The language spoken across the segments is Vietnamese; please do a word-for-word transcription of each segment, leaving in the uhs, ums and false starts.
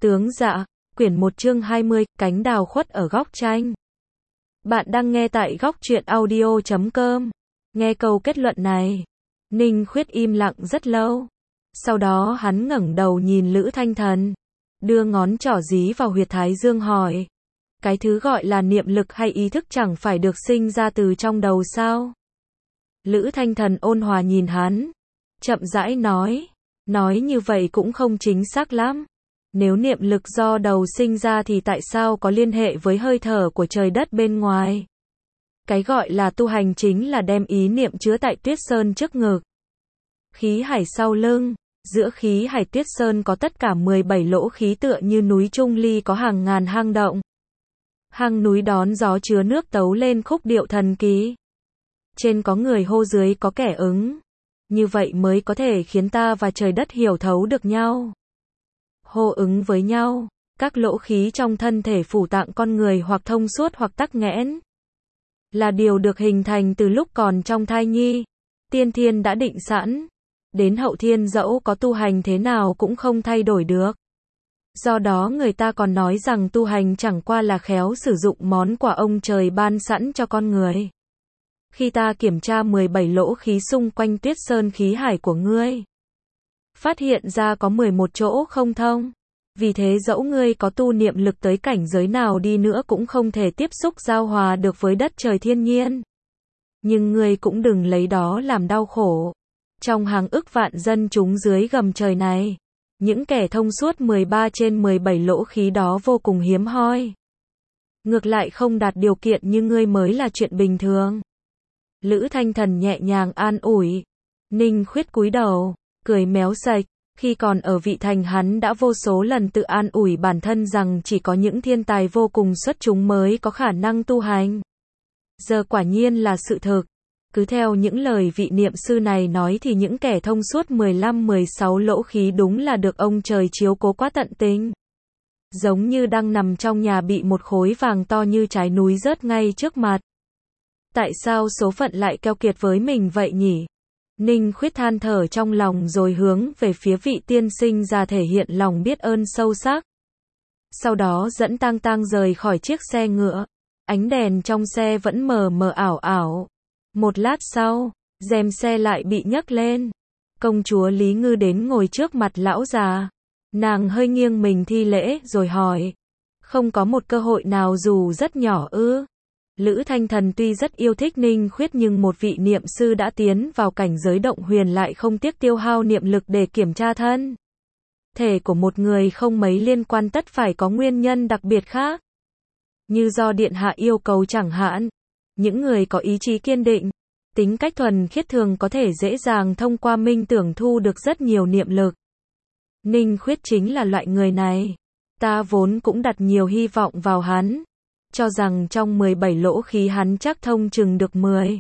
Tướng dạ, quyển một chương hai mươi, cánh đào khuất ở góc tranh. Bạn đang nghe tại góc truyện audio chấm com. Nghe câu kết luận này, Ninh Khuyết im lặng rất lâu. Sau đó hắn ngẩng đầu nhìn Lữ Thanh Thần, đưa ngón trỏ dí vào huyệt thái dương hỏi. Cái thứ gọi là niệm lực hay ý thức chẳng phải được sinh ra từ trong đầu sao? Lữ Thanh Thần ôn hòa nhìn hắn, chậm rãi nói. Nói như vậy cũng không chính xác lắm. Nếu niệm lực do đầu sinh ra thì tại sao có liên hệ với hơi thở của trời đất bên ngoài? Cái gọi là tu hành chính là đem ý niệm chứa tại tuyết sơn trước ngực. Khí hải sau lưng, giữa khí hải tuyết sơn có tất cả mười bảy lỗ khí tựa như núi Trung Ly có hàng ngàn hang động. Hang núi đón gió chứa nước tấu lên khúc điệu thần kỳ. Trên có người hô, dưới có kẻ ứng. Như vậy mới có thể khiến ta và trời đất hiểu thấu được nhau. Hô ứng với nhau, các lỗ khí trong thân thể phủ tạng con người hoặc thông suốt hoặc tắc nghẽn. Là điều được hình thành từ lúc còn trong thai nhi. Tiên thiên đã định sẵn. Đến hậu thiên dẫu có tu hành thế nào cũng không thay đổi được. Do đó người ta còn nói rằng tu hành chẳng qua là khéo sử dụng món quà ông trời ban sẵn cho con người. Khi ta kiểm tra mười bảy lỗ khí xung quanh tuyết sơn khí hải của ngươi, phát hiện ra có mười một chỗ không thông. Vì thế dẫu ngươi có tu niệm lực tới cảnh giới nào đi nữa cũng không thể tiếp xúc giao hòa được với đất trời thiên nhiên. Nhưng ngươi cũng đừng lấy đó làm đau khổ. Trong hàng ức vạn dân chúng dưới gầm trời này, những kẻ thông suốt mười ba trên mười bảy lỗ khí đó vô cùng hiếm hoi. Ngược lại không đạt điều kiện như ngươi mới là chuyện bình thường. Lữ Thanh Thần nhẹ nhàng an ủi. Ninh Khuyết cúi đầu, cười méo sạch. Khi còn ở vị thành hắn đã vô số lần tự an ủi bản thân rằng chỉ có những thiên tài vô cùng xuất chúng mới có khả năng tu hành. Giờ quả nhiên là sự thực. Cứ theo những lời vị niệm sư này nói thì những kẻ thông suốt mười lăm mười sáu lỗ khí đúng là được ông trời chiếu cố quá tận tình. Giống như đang nằm trong nhà bị một khối vàng to như trái núi rớt ngay trước mặt. Tại sao số phận lại keo kiệt với mình vậy nhỉ? Ninh Khuyết than thở trong lòng rồi hướng về phía vị tiên sinh già thể hiện lòng biết ơn sâu sắc. Sau đó dẫn Tang Tang rời khỏi chiếc xe ngựa. Ánh đèn trong xe vẫn mờ mờ ảo ảo. Một lát sau, rèm xe lại bị nhấc lên. Công chúa Lý Ngư đến ngồi trước mặt lão già. Nàng hơi nghiêng mình thi lễ rồi hỏi. Không có một cơ hội nào dù rất nhỏ ư? Lữ Thanh Thần tuy rất yêu thích Ninh Khuyết nhưng một vị niệm sư đã tiến vào cảnh giới động huyền lại không tiếc tiêu hao niệm lực để kiểm tra thân thể của một người không mấy liên quan, tất phải có nguyên nhân đặc biệt khác. Như do điện hạ yêu cầu chẳng hạn. Những người có ý chí kiên định, tính cách thuần khiết thường có thể dễ dàng thông qua minh tưởng thu được rất nhiều niệm lực. Ninh Khuyết chính là loại người này. Ta vốn cũng đặt nhiều hy vọng vào hắn. Cho rằng trong mười bảy lỗ khí hắn chắc thông chừng được mười.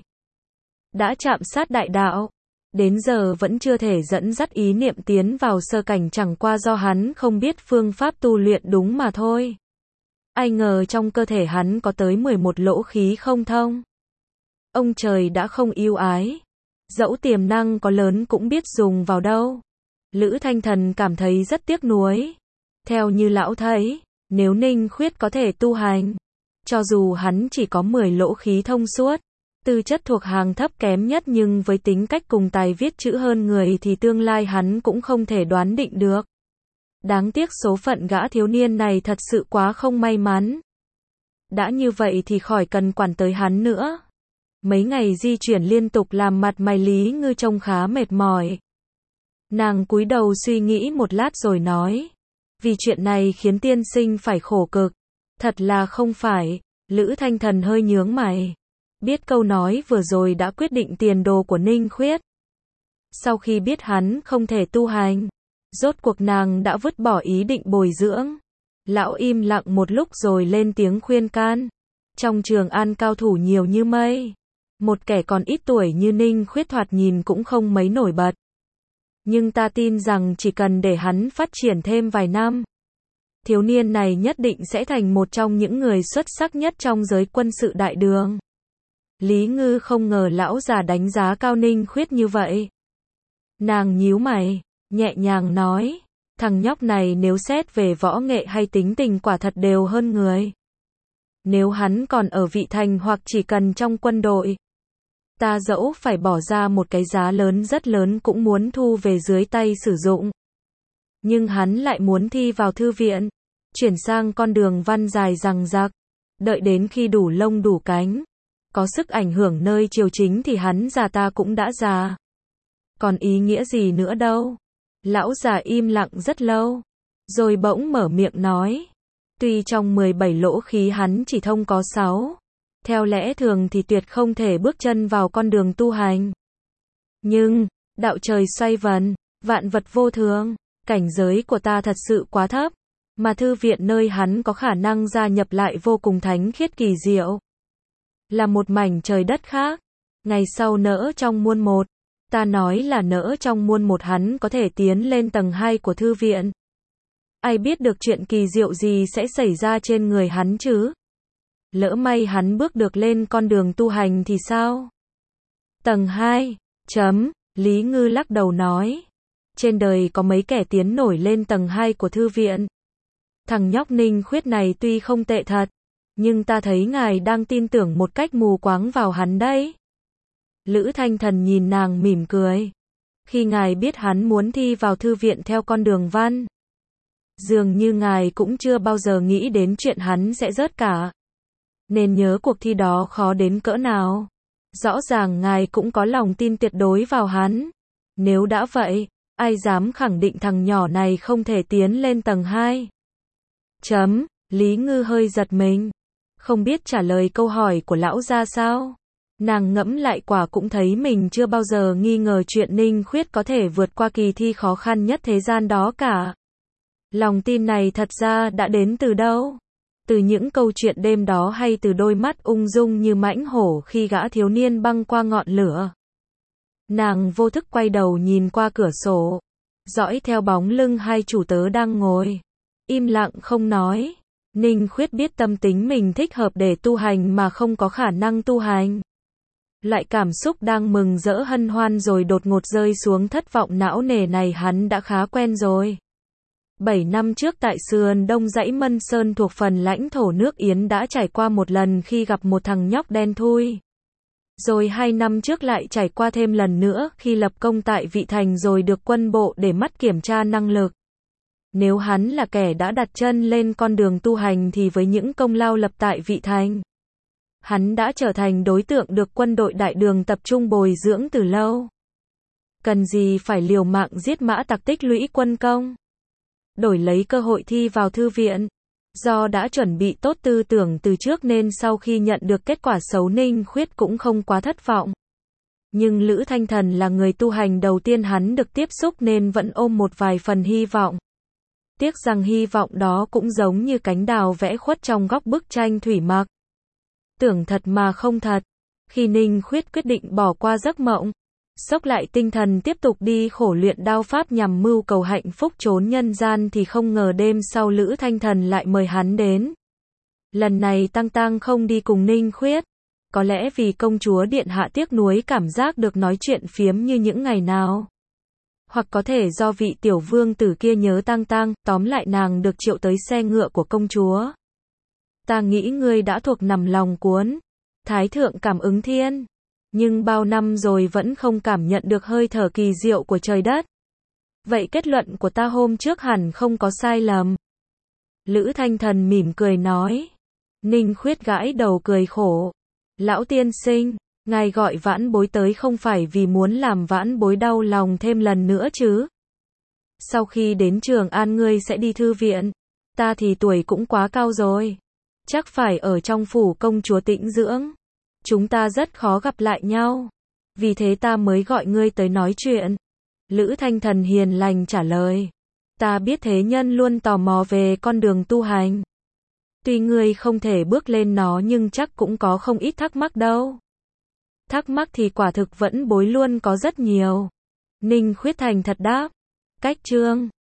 Đã chạm sát đại đạo. Đến giờ vẫn chưa thể dẫn dắt ý niệm tiến vào sơ cảnh, chẳng qua do hắn không biết phương pháp tu luyện đúng mà thôi. Ai ngờ trong cơ thể hắn có tới mười một lỗ khí không thông. Ông trời đã không yêu ái. Dẫu tiềm năng có lớn cũng biết dùng vào đâu. Lữ Thanh Thần cảm thấy rất tiếc nuối. Theo như lão thấy, nếu Ninh Khuyết có thể tu hành, cho dù hắn chỉ có mười lỗ khí thông suốt, tư chất thuộc hàng thấp kém nhất nhưng với tính cách cùng tài viết chữ hơn người thì tương lai hắn cũng không thể đoán định được. Đáng tiếc số phận gã thiếu niên này thật sự quá không may mắn. Đã như vậy thì khỏi cần quản tới hắn nữa. Mấy ngày di chuyển liên tục làm mặt mày Lý Ngư trông khá mệt mỏi. Nàng cúi đầu suy nghĩ một lát rồi nói. Vì chuyện này khiến tiên sinh phải khổ cực. Thật là không phải. Lữ Thanh Thần hơi nhướng mày. Biết câu nói vừa rồi đã quyết định tiền đồ của Ninh Khuyết. Sau khi biết hắn không thể tu hành, rốt cuộc nàng đã vứt bỏ ý định bồi dưỡng. Lão im lặng một lúc rồi lên tiếng khuyên can. Trong Trường An cao thủ nhiều như mây. Một kẻ còn ít tuổi như Ninh Khuyết thoạt nhìn cũng không mấy nổi bật. Nhưng ta tin rằng chỉ cần để hắn phát triển thêm vài năm, thiếu niên này nhất định sẽ thành một trong những người xuất sắc nhất trong giới quân sự đại đường. Lý Ngư không ngờ lão già đánh giá cao Ninh Khuyết như vậy. Nàng nhíu mày, nhẹ nhàng nói, Thằng nhóc này nếu xét về võ nghệ hay tính tình quả thật đều hơn người. Nếu hắn còn ở vị thành hoặc chỉ cần trong quân đội, ta dẫu phải bỏ ra một cái giá lớn rất lớn cũng muốn thu về dưới tay sử dụng. Nhưng hắn lại muốn thi vào thư viện, chuyển sang con đường văn dài rằng rạc, đợi đến khi đủ lông đủ cánh, có sức ảnh hưởng nơi triều chính thì hắn già ta cũng đã già. Còn ý nghĩa gì nữa đâu. Lão già im lặng rất lâu, rồi bỗng mở miệng nói. Tuy trong mười bảy lỗ khí hắn chỉ thông có sáu, theo lẽ thường thì tuyệt không thể bước chân vào con đường tu hành. Nhưng, đạo trời xoay vần, vạn vật vô thường, cảnh giới của ta thật sự quá thấp, mà thư viện nơi hắn có khả năng gia nhập lại vô cùng thánh khiết kỳ diệu. Là một mảnh trời đất khác, ngày sau nỡ trong muôn một, ta nói là nỡ trong muôn một hắn có thể tiến lên tầng hai của thư viện. Ai biết được chuyện kỳ diệu gì sẽ xảy ra trên người hắn chứ? Lỡ may hắn bước được lên con đường tu hành thì sao? Tầng hai, chấm, Lý Ngư lắc đầu nói. Trên đời có mấy kẻ tiến nổi lên tầng hai của thư viện. Thằng nhóc Ninh Khuyết này tuy không tệ thật, nhưng ta thấy ngài đang tin tưởng một cách mù quáng vào hắn đấy. Lữ Thanh Thần nhìn nàng mỉm cười. Khi ngài biết hắn muốn thi vào thư viện theo con đường văn, dường như ngài cũng chưa bao giờ nghĩ đến chuyện hắn sẽ rớt cả. Nên nhớ cuộc thi đó khó đến cỡ nào. Rõ ràng ngài cũng có lòng tin tuyệt đối vào hắn. Nếu đã vậy, ai dám khẳng định thằng nhỏ này không thể tiến lên tầng hai? Chấm, Lý Ngư hơi giật mình. Không biết trả lời câu hỏi của lão ra sao? Nàng ngẫm lại quả cũng thấy mình chưa bao giờ nghi ngờ chuyện Ninh Khuyết có thể vượt qua kỳ thi khó khăn nhất thế gian đó cả. Lòng tin này thật ra đã đến từ đâu? Từ những câu chuyện đêm đó hay từ đôi mắt ung dung như mãnh hổ khi gã thiếu niên băng qua ngọn lửa? Nàng vô thức quay đầu nhìn qua cửa sổ, dõi theo bóng lưng hai chủ tớ đang ngồi, im lặng không nói. Ninh Khuyết biết tâm tính mình thích hợp để tu hành mà không có khả năng tu hành. Loại cảm xúc đang mừng rỡ hân hoan rồi đột ngột rơi xuống thất vọng não nề này hắn đã khá quen rồi. Bảy năm trước tại sườn đông dãy Mân Sơn thuộc phần lãnh thổ nước Yến đã trải qua một lần khi gặp một thằng nhóc đen thui. Rồi hai năm trước lại trải qua thêm lần nữa khi lập công tại Vị Thành rồi được quân bộ để mắt kiểm tra năng lực. Nếu hắn là kẻ đã đặt chân lên con đường tu hành thì với những công lao lập tại Vị Thành, hắn đã trở thành đối tượng được quân đội đại đường tập trung bồi dưỡng từ lâu. Cần gì phải liều mạng giết mã tặc tích lũy quân công, đổi lấy cơ hội thi vào thư viện. Do đã chuẩn bị tốt tư tưởng từ trước nên sau khi nhận được kết quả xấu Ninh Khuyết cũng không quá thất vọng. Nhưng Lữ Thanh Thần là người tu hành đầu tiên hắn được tiếp xúc nên vẫn ôm một vài phần hy vọng. Tiếc rằng hy vọng đó cũng giống như cánh đào vẽ khuất trong góc bức tranh thủy mặc. Tưởng thật mà không thật. Khi Ninh Khuyết quyết định bỏ qua giấc mộng, xốc lại tinh thần tiếp tục đi khổ luyện đao pháp nhằm mưu cầu hạnh phúc trốn nhân gian thì không ngờ đêm sau Lữ Thanh Thần lại mời hắn đến. Lần này Tăng Tăng không đi cùng Ninh Khuyết. Có lẽ vì công chúa điện hạ tiếc nuối cảm giác được nói chuyện phiếm như những ngày nào. Hoặc có thể do vị tiểu vương tử kia nhớ Tăng Tăng, tóm lại nàng được triệu tới xe ngựa của công chúa. Ta nghĩ ngươi đã thuộc nằm lòng cuốn. Thái thượng cảm ứng thiên. Nhưng bao năm rồi vẫn không cảm nhận được hơi thở kỳ diệu của trời đất. Vậy kết luận của ta hôm trước hẳn không có sai lầm. Lữ Thanh Thần mỉm cười nói. Ninh Khuyết gãi đầu cười khổ. Lão tiên sinh, ngài gọi vãn bối tới không phải vì muốn làm vãn bối đau lòng thêm lần nữa chứ? Sau khi đến Trường An ngươi sẽ đi thư viện. Ta thì tuổi cũng quá cao rồi. Chắc phải ở trong phủ công chúa tĩnh dưỡng. Chúng ta rất khó gặp lại nhau. Vì thế ta mới gọi ngươi tới nói chuyện. Lữ Thanh Thần hiền lành trả lời. Ta biết thế nhân luôn tò mò về con đường tu hành. Tuy ngươi không thể bước lên nó nhưng chắc cũng có không ít thắc mắc đâu. Thắc mắc thì quả thực vẫn bối luôn có rất nhiều. Ninh Khuyết thành thật đáp. Cách chương